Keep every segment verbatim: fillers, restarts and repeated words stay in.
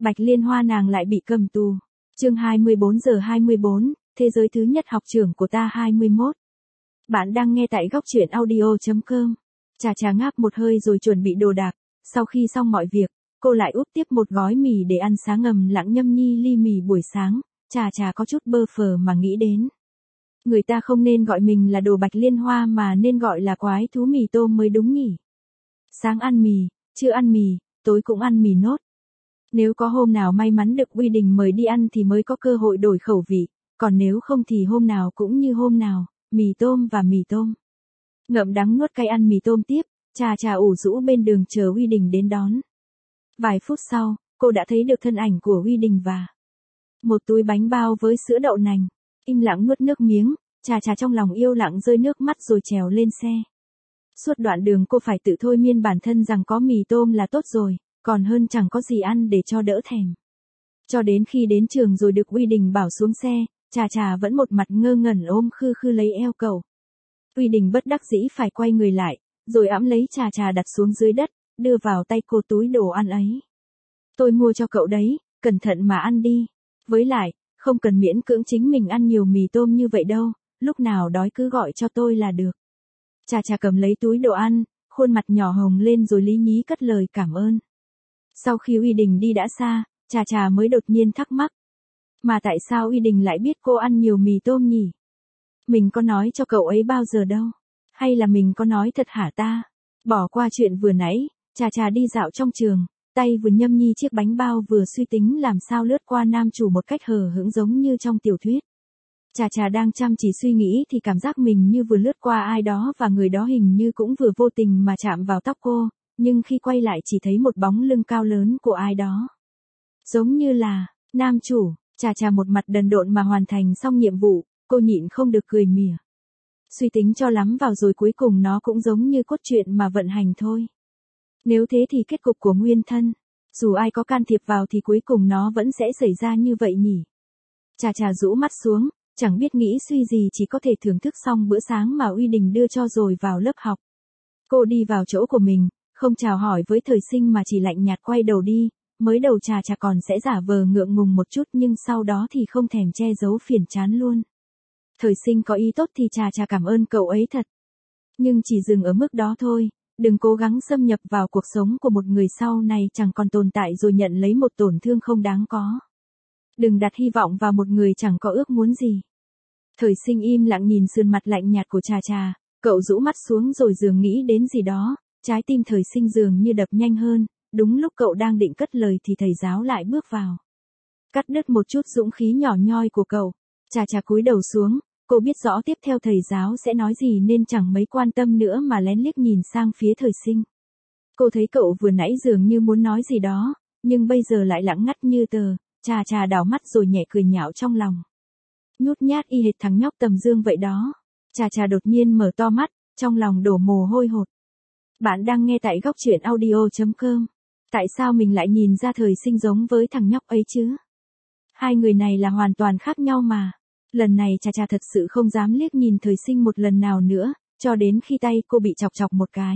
Bạch Liên Hoa nàng lại bị cầm tù. Chương hai mươi bốn giờ hai mươi bốn, thế giới thứ nhất học trưởng của ta hai mươi mốt. Bạn đang nghe tại góc truyện audio chấm com. Trà Trà ngáp một hơi rồi chuẩn bị đồ đạc, sau khi xong mọi việc, cô lại úp tiếp một gói mì để ăn sáng ngầm lặng nhâm nhi ly mì buổi sáng. Trà Trà có chút bơ phờ mà nghĩ đến. Người ta không nên gọi mình là đồ Bạch Liên Hoa mà nên gọi là quái thú mì tôm mới đúng nhỉ. Sáng ăn mì, trưa ăn mì, tối cũng ăn mì nốt. Nếu có hôm nào may mắn được Uy Đình mời đi ăn thì mới có cơ hội đổi khẩu vị, còn nếu không thì hôm nào cũng như hôm nào, mì tôm và mì tôm. Ngậm đắng nuốt cay ăn mì tôm tiếp, Trà Trà ủ rũ bên đường chờ Uy Đình đến đón. Vài phút sau, cô đã thấy được thân ảnh của Uy Đình và một túi bánh bao với sữa đậu nành. Im lặng nuốt nước miếng, Trà Trà trong lòng yêu lặng rơi nước mắt rồi trèo lên xe. Suốt đoạn đường cô phải tự thôi miên bản thân rằng có mì tôm là tốt rồi, còn hơn chẳng có gì ăn để cho đỡ thèm. Cho đến khi đến trường rồi được Uy Đình bảo xuống xe, Trà Trà vẫn một mặt ngơ ngẩn ôm khư khư lấy eo cậu. Uy Đình bất đắc dĩ phải quay người lại, rồi ẵm lấy Trà Trà đặt xuống dưới đất, đưa vào tay cô túi đồ ăn ấy. Tôi mua cho cậu đấy, cẩn thận mà ăn đi. Với lại, không cần miễn cưỡng chính mình ăn nhiều mì tôm như vậy đâu, lúc nào đói cứ gọi cho tôi là được. Trà Trà cầm lấy túi đồ ăn, khuôn mặt nhỏ hồng lên rồi lý nhí cất lời cảm ơn. Sau khi Uy Đình đi đã xa, Trà Trà mới đột nhiên thắc mắc. Mà tại sao Uy Đình lại biết cô ăn nhiều mì tôm nhỉ? Mình có nói cho cậu ấy bao giờ đâu? Hay là mình có nói thật hả ta? Bỏ qua chuyện vừa nãy, Trà Trà đi dạo trong trường, tay vừa nhâm nhi chiếc bánh bao vừa suy tính làm sao lướt qua nam chủ một cách hờ hững giống như trong tiểu thuyết. Trà Trà đang chăm chỉ suy nghĩ thì cảm giác mình như vừa lướt qua ai đó và người đó hình như cũng vừa vô tình mà chạm vào tóc cô, nhưng khi quay lại chỉ thấy một bóng lưng cao lớn của ai đó. Giống như là, nam chủ. Trà Trà một mặt đần độn mà hoàn thành xong nhiệm vụ, cô nhịn không được cười mỉa. Suy tính cho lắm vào rồi cuối cùng nó cũng giống như cốt truyện mà vận hành thôi. Nếu thế thì kết cục của nguyên thân, dù ai có can thiệp vào thì cuối cùng nó vẫn sẽ xảy ra như vậy nhỉ. Trà Trà rũ mắt xuống, chẳng biết nghĩ suy gì chỉ có thể thưởng thức xong bữa sáng mà Uy Đình đưa cho rồi vào lớp học. Cô đi vào chỗ của mình, không chào hỏi với thời sinh mà chỉ lạnh nhạt quay đầu đi. Mới đầu Trà Trà còn sẽ giả vờ ngượng ngùng một chút nhưng sau đó thì không thèm che giấu phiền chán luôn. Thời sinh có ý tốt thì Trà Trà cảm ơn cậu ấy thật. Nhưng chỉ dừng ở mức đó thôi, đừng cố gắng xâm nhập vào cuộc sống của một người sau này chẳng còn tồn tại rồi nhận lấy một tổn thương không đáng có. Đừng đặt hy vọng vào một người chẳng có ước muốn gì. Thời sinh im lặng nhìn sườn mặt lạnh nhạt của Trà Trà, cậu rũ mắt xuống rồi dường nghĩ đến gì đó, trái tim thời sinh dường như đập nhanh hơn. Đúng lúc cậu đang định cất lời thì thầy giáo lại bước vào. Cắt đứt một chút dũng khí nhỏ nhoi của cậu. Trà Trà cúi đầu xuống, cô biết rõ tiếp theo thầy giáo sẽ nói gì nên chẳng mấy quan tâm nữa mà lén liếc nhìn sang phía thời sinh. Cô thấy cậu vừa nãy dường như muốn nói gì đó, nhưng bây giờ lại lặng ngắt như tờ. Trà Trà đảo mắt rồi nhẹ cười nhạo trong lòng. Nhút nhát y hệt thằng nhóc tầm dương vậy đó. Trà Trà đột nhiên mở to mắt, trong lòng đổ mồ hôi hột. Bạn đang nghe tại góc truyện audio chấm com. Tại sao mình lại nhìn ra thời sinh giống với thằng nhóc ấy chứ? Hai người này là hoàn toàn khác nhau mà. Lần này Trà Trà thật sự không dám liếc nhìn thời sinh một lần nào nữa, cho đến khi tay cô bị chọc chọc một cái.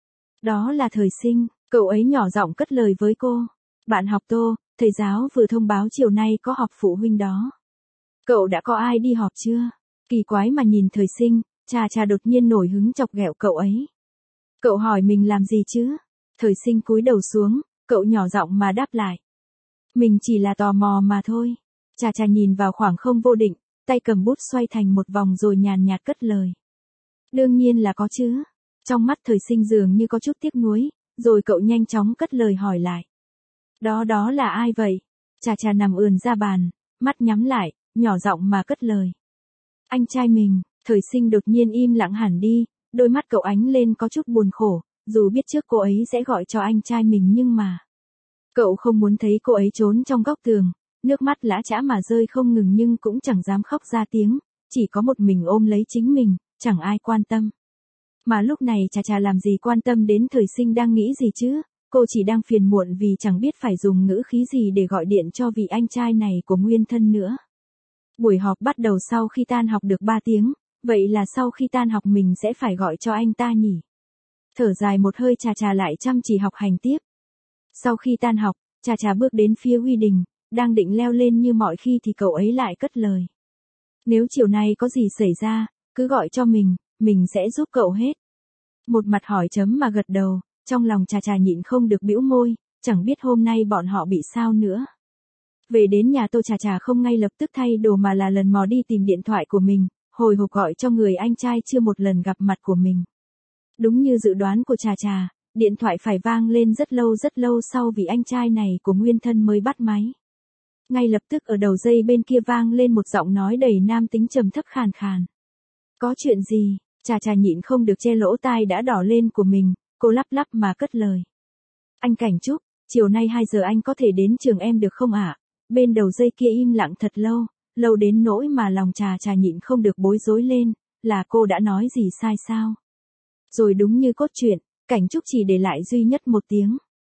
Đó là thời sinh, cậu ấy nhỏ giọng cất lời với cô. Bạn học Tô, thầy giáo vừa thông báo chiều nay có họp phụ huynh đó. Cậu đã có ai đi họp chưa? Kỳ quái mà nhìn thời sinh, Trà Trà đột nhiên nổi hứng chọc ghẹo cậu ấy. Cậu hỏi mình làm gì chứ? Thời sinh cúi đầu xuống, cậu nhỏ giọng mà đáp lại. Mình chỉ là tò mò mà thôi. Trà Trà nhìn vào khoảng không vô định, tay cầm bút xoay thành một vòng rồi nhàn nhạt cất lời. Đương nhiên là có chứ. Trong mắt thời sinh dường như có chút tiếc nuối, rồi cậu nhanh chóng cất lời hỏi lại. Đó đó là ai vậy? Trà Trà nằm ườn ra bàn, mắt nhắm lại, nhỏ giọng mà cất lời. Anh trai mình. Thời sinh đột nhiên im lặng hẳn đi, đôi mắt cậu ánh lên có chút buồn khổ. Dù biết trước cô ấy sẽ gọi cho anh trai mình nhưng mà cậu không muốn thấy cô ấy trốn trong góc tường, nước mắt lã chã mà rơi không ngừng nhưng cũng chẳng dám khóc ra tiếng, chỉ có một mình ôm lấy chính mình, chẳng ai quan tâm. Mà lúc này Trà Trà làm gì quan tâm đến thời sinh đang nghĩ gì chứ, cô chỉ đang phiền muộn vì chẳng biết phải dùng ngữ khí gì để gọi điện cho vị anh trai này của nguyên thân nữa. Buổi họp bắt đầu sau khi tan học được ba tiếng, vậy là sau khi tan học mình sẽ phải gọi cho anh ta nhỉ? Thở dài một hơi Trà Trà lại chăm chỉ học hành tiếp. Sau khi tan học, Trà Trà bước đến phía Huy Đình, đang định leo lên như mọi khi thì cậu ấy lại cất lời. Nếu chiều nay có gì xảy ra, cứ gọi cho mình, mình sẽ giúp cậu hết. Một mặt hỏi chấm mà gật đầu, trong lòng Trà Trà nhịn không được bĩu môi, chẳng biết hôm nay bọn họ bị sao nữa. Về đến nhà Tô Trà Trà không ngay lập tức thay đồ mà là lần mò đi tìm điện thoại của mình, hồi hộp gọi cho người anh trai chưa một lần gặp mặt của mình. Đúng như dự đoán của Trà Trà, điện thoại phải vang lên rất lâu rất lâu sau vì anh trai này của Nguyên Thân mới bắt máy. Ngay lập tức ở đầu dây bên kia vang lên một giọng nói đầy nam tính trầm thấp khàn khàn. Có chuyện gì? Trà Trà nhịn không được che lỗ tai đã đỏ lên của mình, cô lắp lắp mà cất lời. Anh Cảnh Trúc, chiều nay hai giờ anh có thể đến trường em được không ạ? Bên đầu dây kia im lặng thật lâu, lâu đến nỗi mà lòng Trà Trà nhịn không được bối rối lên, là cô đã nói gì sai sao? Rồi đúng như cốt truyện, Cảnh Trúc chỉ để lại duy nhất một tiếng.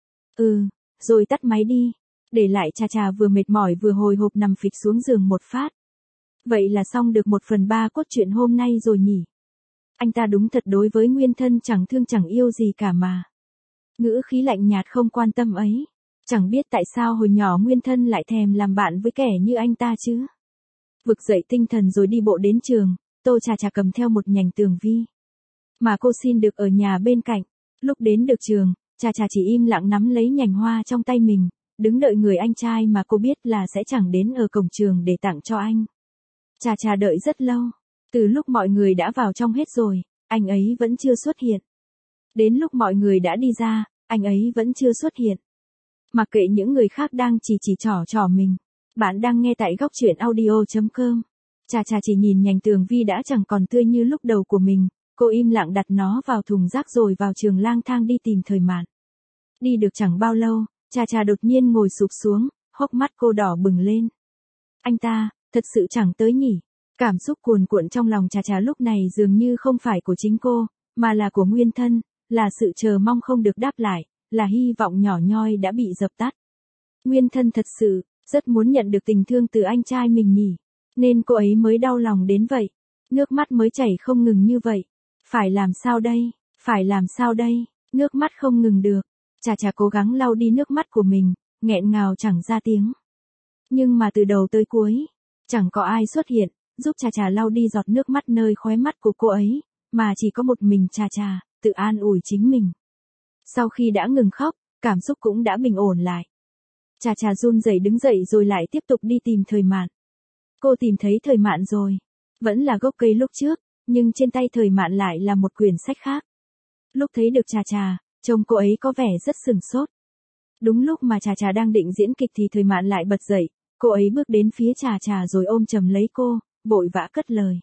Ừ, rồi tắt máy đi, để lại Trà Trà vừa mệt mỏi vừa hồi hộp nằm phịch xuống giường một phát. Vậy là xong được một phần ba cốt truyện hôm nay rồi nhỉ? Anh ta đúng thật đối với Nguyên Thân chẳng thương chẳng yêu gì cả mà. Ngữ khí lạnh nhạt không quan tâm ấy. Chẳng biết tại sao hồi nhỏ Nguyên Thân lại thèm làm bạn với kẻ như anh ta chứ. Vực dậy tinh thần rồi đi bộ đến trường, Tô Trà Trà cầm theo một nhành tường vi. Mà cô xin được ở nhà bên cạnh. Lúc đến được trường, Trà Trà chỉ im lặng nắm lấy nhành hoa trong tay mình, đứng đợi người anh trai mà cô biết là sẽ chẳng đến ở cổng trường để tặng cho anh. Trà Trà đợi rất lâu. Từ lúc mọi người đã vào trong hết rồi, anh ấy vẫn chưa xuất hiện. Đến lúc mọi người đã đi ra, anh ấy vẫn chưa xuất hiện. Mặc kệ những người khác đang chỉ chỉ trỏ trỏ mình. Bạn đang nghe tại góc truyện audio chấm com. Trà Trà chỉ nhìn nhành tường vi đã chẳng còn tươi như lúc đầu của mình, cô im lặng đặt nó vào thùng rác rồi vào trường lang thang đi tìm Thời Mạn. Đi được chẳng bao lâu, Trà Trà đột nhiên ngồi sụp xuống, hốc mắt cô đỏ bừng lên. Anh ta, thật sự chẳng tới nhỉ? Cảm xúc cuồn cuộn trong lòng Trà Trà lúc này dường như không phải của chính cô, mà là của Nguyên Thân, là sự chờ mong không được đáp lại, là hy vọng nhỏ nhoi đã bị dập tắt. Nguyên Thân thật sự, rất muốn nhận được tình thương từ anh trai mình nhỉ, nên cô ấy mới đau lòng đến vậy, nước mắt mới chảy không ngừng như vậy. Phải làm sao đây, phải làm sao đây, nước mắt không ngừng được. Trà Trà cố gắng lau đi nước mắt của mình, nghẹn ngào chẳng ra tiếng. Nhưng mà từ đầu tới cuối, chẳng có ai xuất hiện, giúp Trà Trà lau đi giọt nước mắt nơi khóe mắt của cô ấy, mà chỉ có một mình Trà Trà, tự an ủi chính mình. Sau khi đã ngừng khóc, cảm xúc cũng đã bình ổn lại. Trà Trà run rẩy đứng dậy rồi lại tiếp tục đi tìm Thời Mạn. Cô tìm thấy Thời Mạn rồi. Vẫn là gốc cây lúc trước, nhưng trên tay Thời Mạn lại là một quyển sách khác. Lúc thấy được Trà Trà, trông cô ấy có vẻ rất sửng sốt. Đúng lúc mà Trà Trà đang định diễn kịch thì Thời Mạn lại bật dậy, cô ấy bước đến phía Trà Trà rồi ôm chầm lấy cô, vội vã cất lời.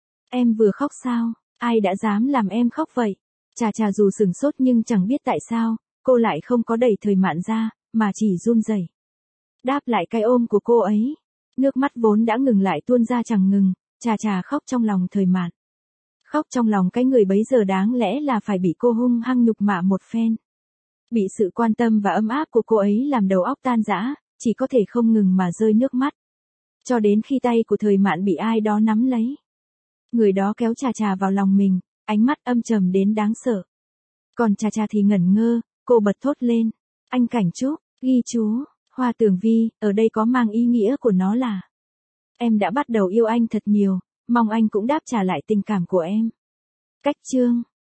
Em vừa khóc sao, ai đã dám làm em khóc vậy? Trà Trà dù sửng sốt nhưng chẳng biết tại sao, cô lại không có đẩy Thời Mạn ra, mà chỉ run rẩy. Đáp lại cái ôm của cô ấy. Nước mắt vốn đã ngừng lại tuôn ra chẳng ngừng, Trà Trà khóc trong lòng Thời Mạn. Khóc trong lòng cái người bấy giờ đáng lẽ là phải bị cô hung hăng nhục mạ một phen. Bị sự quan tâm và ấm áp của cô ấy làm đầu óc tan rã, chỉ có thể không ngừng mà rơi nước mắt. Cho đến khi tay của Thời Mạn bị ai đó nắm lấy. Người đó kéo Trà Trà vào lòng mình, ánh mắt âm trầm đến đáng sợ. Còn Trà Trà thì ngẩn ngơ, cô bật thốt lên. Anh Cảnh Trúc, ghi chú, Hoa Tường Vi, ở đây có mang ý nghĩa của nó là. Em đã bắt đầu yêu anh thật nhiều, mong anh cũng đáp trả lại tình cảm của em. Cách chương.